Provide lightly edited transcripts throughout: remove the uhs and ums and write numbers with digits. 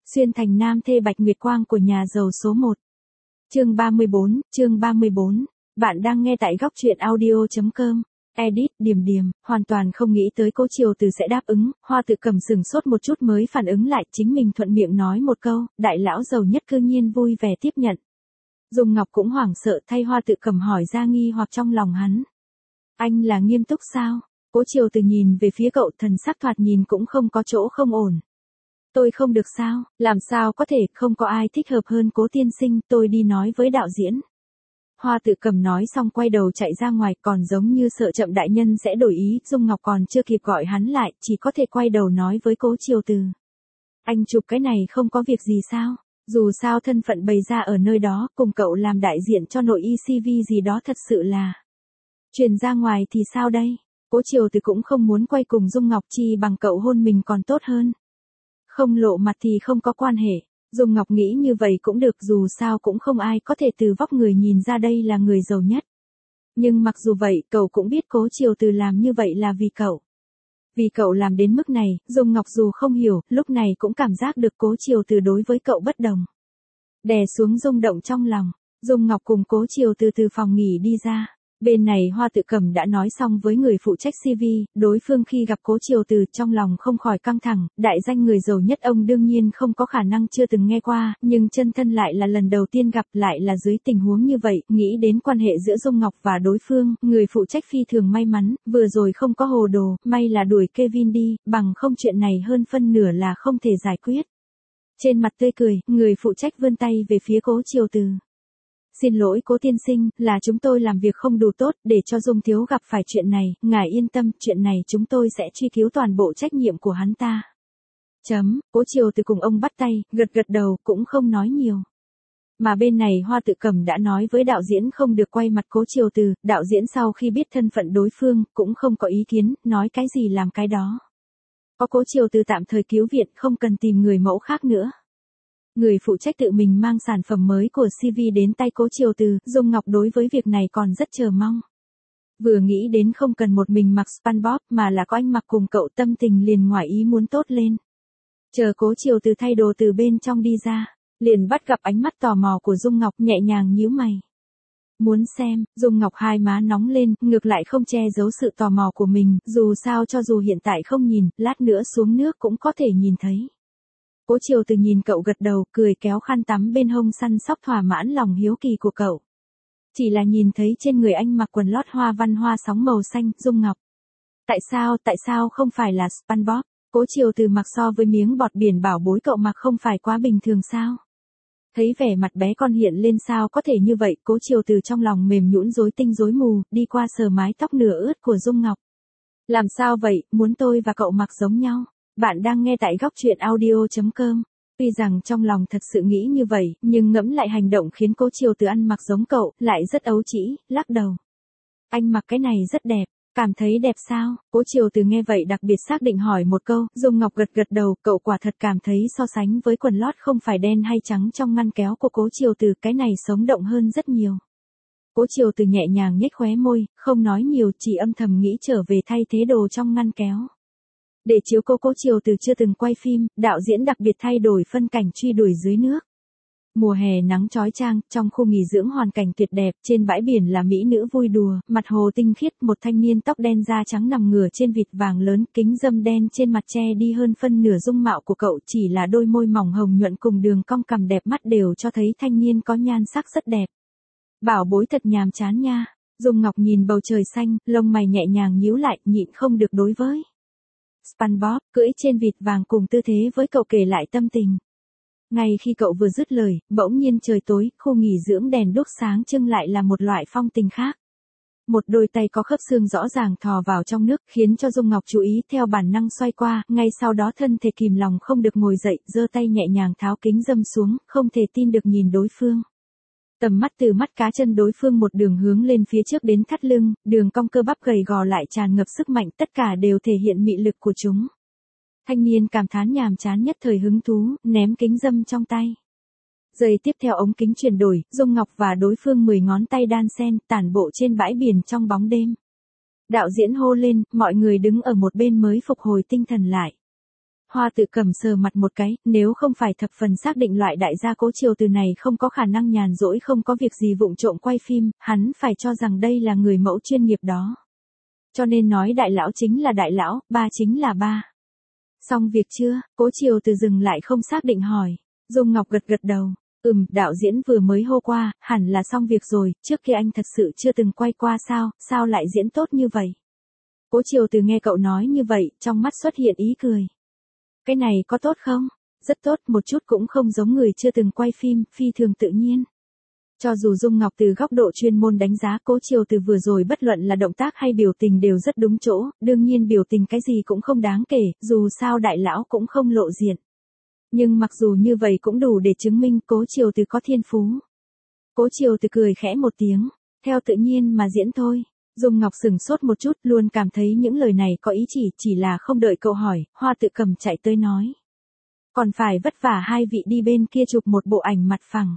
Xuyên thành nam thê Bạch Nguyệt Quang của nhà giàu số 1. Chương 34. Bạn đang nghe tại góc truyện audio.com. Edit, Điềm, hoàn toàn không nghĩ tới Cố Triều Từ sẽ đáp ứng, Hoa Tự Cầm sững sốt một chút mới phản ứng lại, chính mình thuận miệng nói một câu, đại lão giàu nhất cư nhiên vui vẻ tiếp nhận. Dung Ngọc cũng hoảng sợ thay Hoa Tự Cầm hỏi ra nghi hoặc trong lòng hắn. Anh là nghiêm túc sao? Cố Triều Từ nhìn về phía cậu, thần sắc thoạt nhìn cũng không có chỗ không ổn. Tôi không được sao, làm sao có thể, không có ai thích hợp hơn Cố tiên sinh, tôi đi nói với đạo diễn. Hoa Tự Cầm nói xong quay đầu chạy ra ngoài, còn giống như sợ chậm đại nhân sẽ đổi ý, Dung Ngọc còn chưa kịp gọi hắn lại, chỉ có thể quay đầu nói với Cố Triều Từ. Anh chụp cái này không có việc gì sao? Dù sao thân phận bày ra ở nơi đó, cùng cậu làm đại diện cho nội ECV gì đó thật sự là. Truyền ra ngoài thì sao đây? Cố Triều Từ cũng không muốn quay cùng Dung Ngọc, chi bằng cậu hôn mình còn tốt hơn. Không lộ mặt thì không có quan hệ. Dung Ngọc nghĩ như vậy cũng được, dù sao cũng không ai có thể từ vóc người nhìn ra đây là người giàu nhất. Nhưng mặc dù vậy, cậu cũng biết Cố Triều Từ làm như vậy là vì cậu. Vì cậu làm đến mức này, Dung Ngọc dù không hiểu, lúc này cũng cảm giác được Cố Triều Từ đối với cậu bất đồng. Đè xuống rung động trong lòng, Dung Ngọc cùng Cố Triều Từ từ phòng nghỉ đi ra. Bên này Hoa Tự Cầm đã nói xong với người phụ trách CV, đối phương khi gặp Cố Triều Từ trong lòng không khỏi căng thẳng, đại danh người giàu nhất ông đương nhiên không có khả năng chưa từng nghe qua, nhưng chân thân lại là lần đầu tiên gặp, lại là dưới tình huống như vậy, nghĩ đến quan hệ giữa Dung Ngọc và đối phương, người phụ trách phi thường may mắn, vừa rồi không có hồ đồ, may là đuổi Kevin đi, bằng không chuyện này hơn phân nửa là không thể giải quyết. Trên mặt tươi cười, người phụ trách vươn tay về phía Cố Triều Từ. Xin lỗi Cố tiên sinh, là chúng tôi làm việc không đủ tốt, để cho Dung thiếu gặp phải chuyện này, ngài yên tâm, chuyện này chúng tôi sẽ truy cứu toàn bộ trách nhiệm của hắn ta. Cố Triều Từ cùng ông bắt tay, gật đầu, cũng không nói nhiều. Mà bên này Hoa Tự Cầm đã nói với đạo diễn không được quay mặt Cố Triều Từ, đạo diễn sau khi biết thân phận đối phương, cũng không có ý kiến, nói cái gì làm cái đó. Có Cố Triều Từ tạm thời cứu viện, không cần tìm người mẫu khác nữa. Người phụ trách tự mình mang sản phẩm mới của CV đến tay Cố Triều Từ, Dung Ngọc đối với việc này còn rất chờ mong. Vừa nghĩ đến không cần một mình mặc SpongeBob mà là có anh mặc cùng cậu, tâm tình liền ngoài ý muốn tốt lên. Chờ Cố Triều Từ thay đồ từ bên trong đi ra, liền bắt gặp ánh mắt tò mò của Dung Ngọc, nhẹ nhàng nhíu mày. Muốn xem, Dung Ngọc hai má nóng lên, ngược lại không che giấu sự tò mò của mình, dù sao cho dù hiện tại không nhìn, lát nữa xuống nước cũng có thể nhìn thấy. Cố Triều Từ nhìn cậu gật đầu, cười kéo khăn tắm bên hông săn sóc thỏa mãn lòng hiếu kỳ của cậu. Chỉ là nhìn thấy trên người anh mặc quần lót hoa văn hoa sóng màu xanh, Dung Ngọc. Tại sao không phải là SpongeBob? Cố Triều Từ mặc so với miếng bọt biển bảo bối cậu mặc không phải quá bình thường sao? Thấy vẻ mặt bé con hiện lên sao có thể như vậy, Cố Triều Từ trong lòng mềm nhũn rối tinh rối mù, đi qua sờ mái tóc nửa ướt của Dung Ngọc. Làm sao vậy, muốn tôi và cậu mặc giống nhau? Bạn đang nghe tại góc truyện audio.com. Tuy rằng trong lòng thật sự nghĩ như vậy, nhưng ngẫm lại hành động khiến Cố Triều Từ ăn mặc giống cậu, lại rất ấu trĩ, lắc đầu. Anh mặc cái này rất đẹp, cảm thấy đẹp sao? Cố Triều Từ nghe vậy đặc biệt xác định hỏi một câu, Dung Ngọc gật đầu, cậu quả thật cảm thấy so sánh với quần lót không phải đen hay trắng trong ngăn kéo của Cố Triều Từ, cái này sống động hơn rất nhiều. Cố Triều Từ nhẹ nhàng nhếch khóe môi, không nói nhiều, chỉ âm thầm nghĩ trở về thay thế đồ trong ngăn kéo. Để chiếu Cố Triều Từ chưa từng quay phim, đạo diễn đặc biệt thay đổi phân cảnh truy đuổi dưới nước. Mùa hè nắng chói chang, trong khu nghỉ dưỡng hoàn cảnh tuyệt đẹp, trên bãi biển là mỹ nữ vui đùa, mặt hồ tinh khiết, một thanh niên tóc đen da trắng nằm ngửa trên vịt vàng lớn, kính râm đen trên mặt che đi hơn phân nửa dung mạo của cậu, chỉ là đôi môi mỏng hồng nhuận cùng đường cong cằm đẹp mắt đều cho thấy thanh niên có nhan sắc rất đẹp. Bảo bối thật nhàm chán nha. Dung Ngọc nhìn bầu trời xanh, lông mày nhẹ nhàng nhíu lại, nhịn không được đối với SpongeBob cưỡi trên vịt vàng cùng tư thế với cậu kể lại tâm tình. Ngay khi cậu vừa dứt lời, bỗng nhiên trời tối, khu nghỉ dưỡng đèn đuốc sáng trưng lại là một loại phong tình khác. Một đôi tay có khớp xương rõ ràng thò vào trong nước, khiến cho Dung Ngọc chú ý, theo bản năng xoay qua, ngay sau đó thân thể kìm lòng không được ngồi dậy, giơ tay nhẹ nhàng tháo kính râm xuống, không thể tin được nhìn đối phương. Tầm mắt từ mắt cá chân đối phương một đường hướng lên phía trước đến thắt lưng, đường cong cơ bắp gầy gò lại tràn ngập sức mạnh, tất cả đều thể hiện mị lực của chúng. Thanh niên cảm thán nhàm chán nhất thời hứng thú, ném kính râm trong tay. Giây tiếp theo ống kính chuyển đổi, Dung Ngọc và đối phương 10 ngón tay đan xen, tản bộ trên bãi biển trong bóng đêm. Đạo diễn hô lên, mọi người đứng ở một bên mới phục hồi tinh thần lại. Hoa Tự Cầm sờ mặt một cái, nếu không phải thập phần xác định loại đại gia Cố Triều Từ này không có khả năng nhàn rỗi không có việc gì vụng trộm quay phim, hắn phải cho rằng đây là người mẫu chuyên nghiệp đó. Cho nên nói đại lão chính là đại lão, ba chính là ba. Xong việc chưa? Cố Triều Từ dừng lại không xác định hỏi. Dung Ngọc gật gật đầu. Đạo diễn vừa mới hô qua, hẳn là xong việc rồi, trước kia anh thật sự chưa từng quay qua sao lại diễn tốt như vậy? Cố Triều Từ nghe cậu nói như vậy, trong mắt xuất hiện ý cười. Cái này có tốt không? Rất tốt, một chút cũng không giống người chưa từng quay phim, phi thường tự nhiên. Cho dù Dung Ngọc từ góc độ chuyên môn đánh giá Cố Triều Từ vừa rồi bất luận là động tác hay biểu tình đều rất đúng chỗ, đương nhiên biểu tình cái gì cũng không đáng kể, dù sao đại lão cũng không lộ diện. Nhưng mặc dù như vậy cũng đủ để chứng minh Cố Triều Từ có thiên phú. Cố Triều Từ cười khẽ một tiếng, theo tự nhiên mà diễn thôi. Dung Ngọc sững sốt một chút, luôn cảm thấy những lời này có ý chỉ là không đợi cậu hỏi, Hoa Tự Cầm chạy tới nói. Còn phải vất vả hai vị đi bên kia chụp một bộ ảnh mặt phẳng.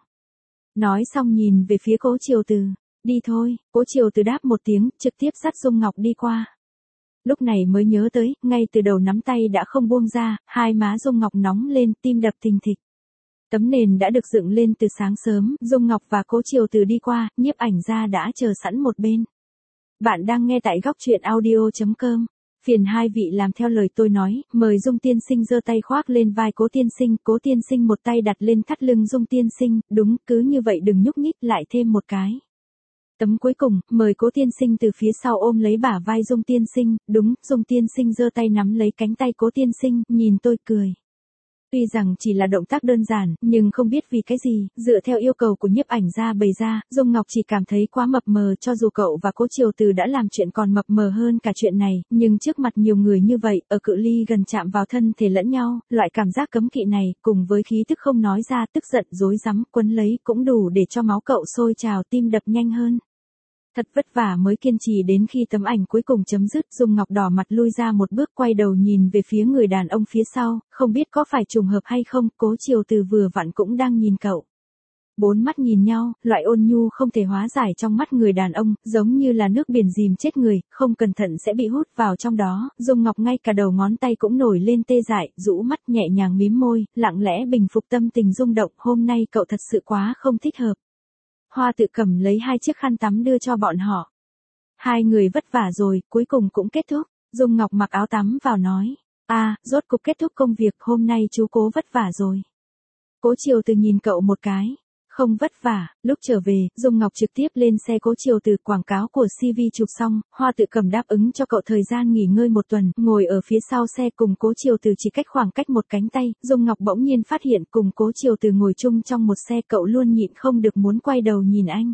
Nói xong nhìn về phía Cố Triều Từ, đi thôi. Cố Triều Từ đáp một tiếng, trực tiếp dắt Dung Ngọc đi qua. Lúc này mới nhớ tới, ngay từ đầu nắm tay đã không buông ra, hai má Dung Ngọc nóng lên, tim đập thình thịch. Tấm nền đã được dựng lên từ sáng sớm, Dung Ngọc và Cố Triều Từ đi qua, nhiếp ảnh gia đã chờ sẵn một bên. Bạn đang nghe tại góc truyện audio.com. Phiền hai vị làm theo lời tôi nói, mời Dung tiên sinh giơ tay khoác lên vai Cố tiên sinh một tay đặt lên thắt lưng Dung tiên sinh, đúng, cứ như vậy đừng nhúc nhích, lại thêm một cái. Tấm cuối cùng, mời Cố tiên sinh từ phía sau ôm lấy bả vai Dung tiên sinh, đúng, Dung tiên sinh giơ tay nắm lấy cánh tay Cố tiên sinh, nhìn tôi cười. Tuy rằng chỉ là động tác đơn giản, nhưng không biết vì cái gì, dựa theo yêu cầu của nhiếp ảnh gia bày ra, Dung Ngọc chỉ cảm thấy quá mập mờ cho dù cậu và Cố Triều Từ đã làm chuyện còn mập mờ hơn cả chuyện này, nhưng trước mặt nhiều người như vậy, ở cự ly gần chạm vào thân thể lẫn nhau, loại cảm giác cấm kỵ này, cùng với khí tức không nói ra, tức giận rối rắm, quấn lấy, cũng đủ để cho máu cậu sôi trào tim đập nhanh hơn. Thật vất vả mới kiên trì đến khi tấm ảnh cuối cùng chấm dứt, Dung Ngọc đỏ mặt lui ra một bước quay đầu nhìn về phía người đàn ông phía sau, không biết có phải trùng hợp hay không, Cố Triều Từ vừa vặn cũng đang nhìn cậu. Bốn mắt nhìn nhau, loại ôn nhu không thể hóa giải trong mắt người đàn ông, giống như là nước biển dìm chết người, không cẩn thận sẽ bị hút vào trong đó, Dung Ngọc ngay cả đầu ngón tay cũng nổi lên tê dại, rũ mắt nhẹ nhàng mím môi, lặng lẽ bình phục tâm tình rung động, hôm nay cậu thật sự quá không thích hợp. Hoa Tự Cầm lấy hai chiếc khăn tắm đưa cho bọn họ. Hai người vất vả rồi, cuối cùng cũng kết thúc. Dung Ngọc mặc áo tắm vào nói. Rốt cục kết thúc công việc, hôm nay chú Cố vất vả rồi. Cố Triều Từ nhìn cậu một cái. Không vất vả, lúc trở về, Dung Ngọc trực tiếp lên xe Cố Triều Từ, quảng cáo của CV chụp xong, Hoa Tự Cầm đáp ứng cho cậu thời gian nghỉ ngơi một tuần, ngồi ở phía sau xe cùng Cố Triều Từ chỉ cách khoảng cách một cánh tay, Dung Ngọc bỗng nhiên phát hiện cùng Cố Triều Từ ngồi chung trong một xe, cậu luôn nhịn không được muốn quay đầu nhìn anh.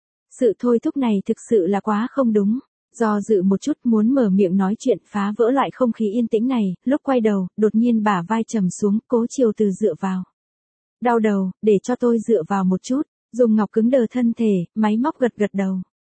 Sự thôi thúc này thực sự là quá không đúng. Do dự một chút muốn mở miệng nói chuyện phá vỡ lại không khí yên tĩnh này, lúc quay đầu, đột nhiên bả vai trầm xuống, Cố Triều Từ dựa vào. Đau đầu, để cho tôi dựa vào một chút. Dung Ngọc cứng đờ thân thể, máy móc gật gật đầu.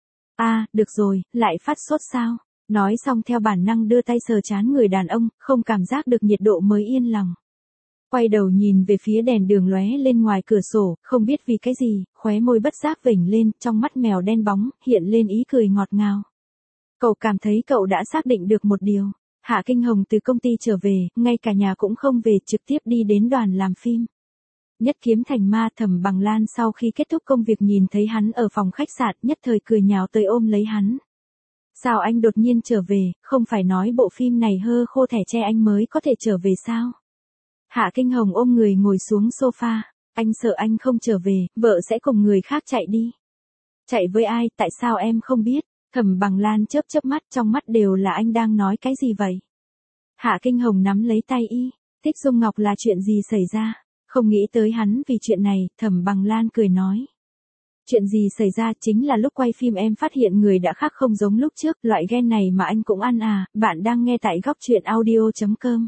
Được rồi, lại phát sốt sao? Nói xong theo bản năng đưa tay sờ trán người đàn ông, không cảm giác được nhiệt độ mới yên lòng. Quay đầu nhìn về phía đèn đường lóe lên ngoài cửa sổ, không biết vì cái gì, khóe môi bất giác vểnh lên, trong mắt mèo đen bóng, hiện lên ý cười ngọt ngào. Cậu cảm thấy cậu đã xác định được một điều. Hạ Kinh Hồng từ công ty trở về, ngay cả nhà cũng không về, trực tiếp đi đến đoàn làm phim. Nhất Kiếm Thành Ma, Thẩm Bằng Lan sau khi kết thúc công việc nhìn thấy hắn ở phòng khách sạn, nhất thời cười nhào tới ôm lấy hắn. Sao anh đột nhiên trở về, không phải nói bộ phim này hơ khô thẻ tre anh mới có thể trở về sao? Hạ Kinh Hồng ôm người ngồi xuống sofa, anh sợ anh không trở về, vợ sẽ cùng người khác chạy đi. Chạy với ai, tại sao em không biết? Thẩm Bằng Lan chớp chớp mắt, trong mắt đều là anh đang nói cái gì vậy? Hạ Kinh Hồng nắm lấy tay y, thích Dung Ngọc là chuyện gì xảy ra? Không nghĩ tới hắn vì chuyện này, Thẩm Bằng Lan cười nói. Chuyện gì xảy ra chính là lúc quay phim em phát hiện người đã khác không giống lúc trước, loại gen này mà anh cũng ăn bạn đang nghe tại góc truyện audio.com.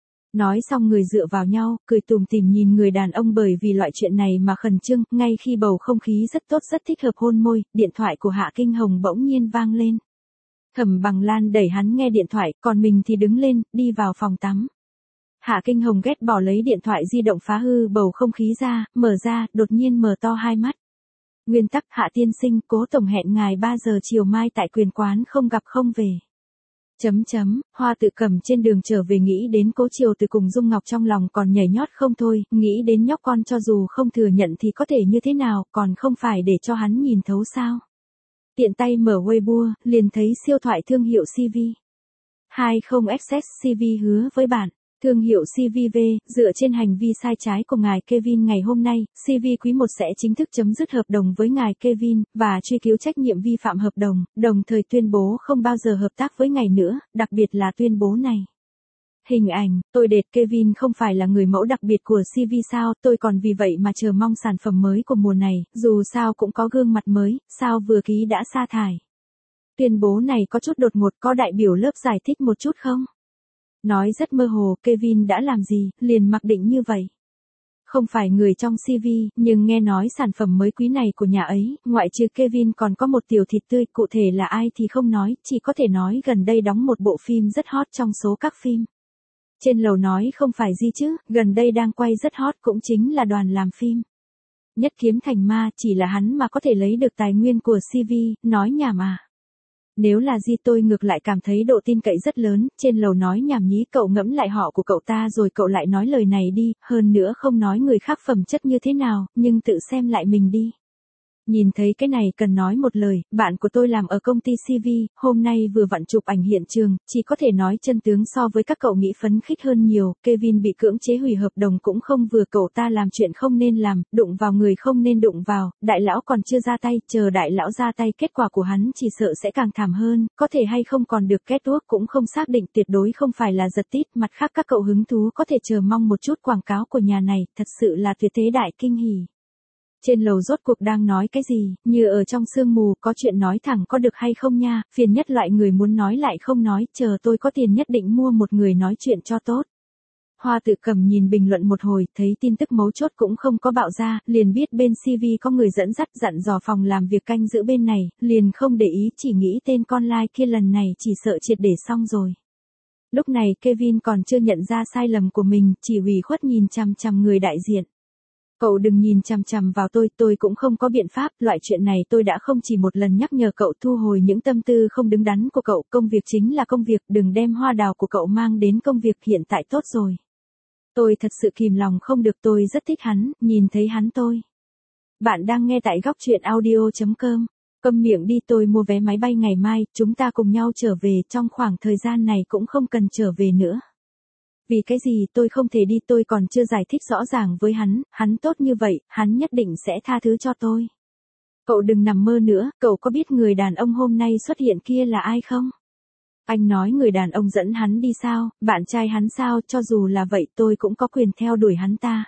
Nói xong người dựa vào nhau, cười tủm tỉm nhìn người đàn ông bởi vì loại chuyện này mà khẩn trương, ngay khi bầu không khí rất tốt rất thích hợp hôn môi, điện thoại của Hạ Kinh Hồng bỗng nhiên vang lên. Thẩm Bằng Lan đẩy hắn nghe điện thoại, còn mình thì đứng lên, đi vào phòng tắm. Hạ Kinh Hồng ghét bỏ lấy điện thoại di động phá hư bầu không khí ra, mở ra, đột nhiên mở to hai mắt. Nguyên tắc, Hạ tiên sinh, Cố tổng hẹn ngài 3 giờ chiều mai tại Quyền quán không gặp không về. Hoa Tự Cẩm trên đường trở về nghĩ đến Cố Triều Từ cùng Dung Ngọc trong lòng còn nhảy nhót không thôi, nghĩ đến nhóc con cho dù không thừa nhận thì có thể như thế nào, còn không phải để cho hắn nhìn thấu sao. Tiện tay mở Weibo, liền thấy siêu thoại thương hiệu CV. 20XX CV hứa với bạn. Thương hiệu CVV, dựa trên hành vi sai trái của ngài Kevin ngày hôm nay, CV quý 1 sẽ chính thức chấm dứt hợp đồng với ngài Kevin, và truy cứu trách nhiệm vi phạm hợp đồng, đồng thời tuyên bố không bao giờ hợp tác với ngài nữa, đặc biệt là tuyên bố này. Hình ảnh, tôi đệt Kevin không phải là người mẫu đặc biệt của CV sao, tôi còn vì vậy mà chờ mong sản phẩm mới của mùa này, dù sao cũng có gương mặt mới, sao vừa ký đã sa thải. Tuyên bố này có chút đột ngột, có đại biểu lớp giải thích một chút không? Nói rất mơ hồ, Kevin đã làm gì, liền mặc định như vậy. Không phải người trong CV, nhưng nghe nói sản phẩm mới quý này của nhà ấy, ngoại trừ Kevin còn có một tiểu thịt tươi, cụ thể là ai thì không nói, chỉ có thể nói gần đây đóng một bộ phim rất hot trong số các phim. Trên lầu nói không phải gì chứ, gần đây đang quay rất hot cũng chính là đoàn làm phim. Nhất kiếm thành ma, chỉ là hắn mà có thể lấy được tài nguyên của CV, nói nhảm mà. Nếu là gì tôi ngược lại cảm thấy độ tin cậy rất lớn, trên lầu nói nhảm nhí, cậu ngẫm lại họ của cậu ta rồi cậu lại nói lời này đi, hơn nữa không nói người khác phẩm chất như thế nào, nhưng tự xem lại mình đi. Nhìn thấy cái này cần nói một lời, bạn của tôi làm ở công ty CV, hôm nay vừa vặn chụp ảnh hiện trường, chỉ có thể nói chân tướng so với các cậu nghĩ phấn khích hơn nhiều, Kevin bị cưỡng chế hủy hợp đồng cũng không vừa, cậu ta làm chuyện không nên làm, đụng vào người không nên đụng vào, đại lão còn chưa ra tay, chờ đại lão ra tay kết quả của hắn chỉ sợ sẽ càng thảm hơn, có thể hay không còn được kết thúc cũng không xác định, tuyệt đối không phải là giật tít, mặt khác các cậu hứng thú có thể chờ mong một chút quảng cáo của nhà này, thật sự là tuyệt thế đại kinh hỉ. Trên lầu rốt cuộc đang nói cái gì, như ở trong sương mù, có chuyện nói thẳng có được hay không nha, phiền nhất loại người muốn nói lại không nói, chờ tôi có tiền nhất định mua một người nói chuyện cho tốt. Hoa Tự Cẩm nhìn bình luận một hồi, thấy tin tức mấu chốt cũng không có bạo ra, liền biết bên CV có người dẫn dắt dặn dò phòng làm việc canh giữ bên này, liền không để ý, chỉ nghĩ tên con lai kia lần này chỉ sợ triệt để xong rồi. Lúc này Kevin còn chưa nhận ra sai lầm của mình, chỉ ủy khuất nhìn chằm chằm người đại diện. Cậu đừng nhìn chằm chằm vào tôi cũng không có biện pháp, loại chuyện này tôi đã không chỉ một lần nhắc nhở cậu, thu hồi những tâm tư không đứng đắn của cậu, công việc chính là công việc, đừng đem hoa đào của cậu mang đến công việc, hiện tại tốt rồi. Tôi thật sự kìm lòng không được, tôi rất thích hắn, nhìn thấy hắn tôi. Bạn đang nghe tại góc truyện audio.com. Câm miệng đi, tôi mua vé máy bay ngày mai, chúng ta cùng nhau trở về, trong khoảng thời gian này cũng không cần trở về nữa. Vì cái gì tôi không thể đi, tôi còn chưa giải thích rõ ràng với hắn tốt như vậy, hắn nhất định sẽ tha thứ cho tôi. Cậu đừng nằm mơ nữa, cậu có biết người đàn ông hôm nay xuất hiện kia là ai không? Anh nói người đàn ông dẫn hắn đi sao, bạn trai hắn sao, cho dù là vậy tôi cũng có quyền theo đuổi hắn ta.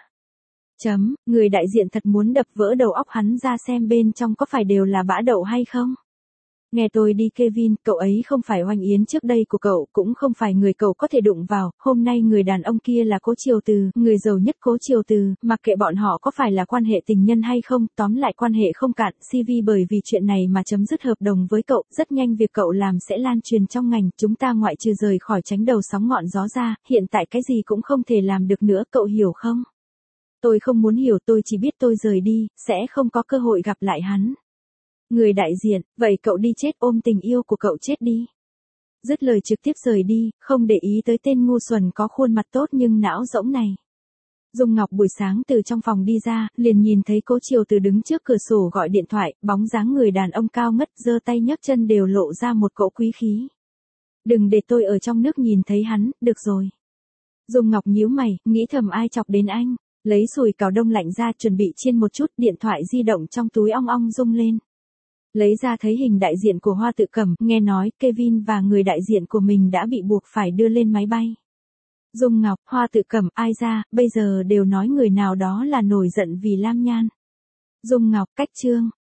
Người đại diện thật muốn đập vỡ đầu óc hắn ra xem bên trong có phải đều là bã đậu hay không? Nghe tôi đi Kevin, cậu ấy không phải Oanh Yến trước đây của cậu, cũng không phải người cậu có thể đụng vào, hôm nay người đàn ông kia là Cố Triều Từ, người giàu nhất Cố Triều Từ, mặc kệ bọn họ có phải là quan hệ tình nhân hay không, tóm lại quan hệ không cạn, CV bởi vì chuyện này mà chấm dứt hợp đồng với cậu, rất nhanh việc cậu làm sẽ lan truyền trong ngành, chúng ta ngoại trừ rời khỏi tránh đầu sóng ngọn gió ra, hiện tại cái gì cũng không thể làm được nữa, cậu hiểu không? Tôi không muốn hiểu, tôi chỉ biết tôi rời đi, sẽ không có cơ hội gặp lại hắn. Người đại diện, vậy cậu đi chết, ôm tình yêu của cậu chết đi. Dứt lời trực tiếp rời đi, không để ý tới tên ngu xuẩn có khuôn mặt tốt nhưng não rỗng này. Dung Ngọc buổi sáng từ trong phòng đi ra, liền nhìn thấy Cố Triều Từ đứng trước cửa sổ gọi điện thoại, bóng dáng người đàn ông cao ngất, giơ tay nhấc chân đều lộ ra một cỗ quý khí. Đừng để tôi ở trong nước nhìn thấy hắn, được rồi. Dung Ngọc nhíu mày, nghĩ thầm ai chọc đến anh, lấy sùi cảo đông lạnh ra chuẩn bị chiên một chút, điện thoại di động trong túi ong ong rung lên. Lấy ra thấy hình đại diện của Hoa Tự Cẩm, nghe nói Kevin và người đại diện của mình đã bị buộc phải đưa lên máy bay. Dung Ngọc, Hoa Tự Cẩm, ai ra, bây giờ đều nói người nào đó là nổi giận vì Lam Nhan. Dung Ngọc, cách chương.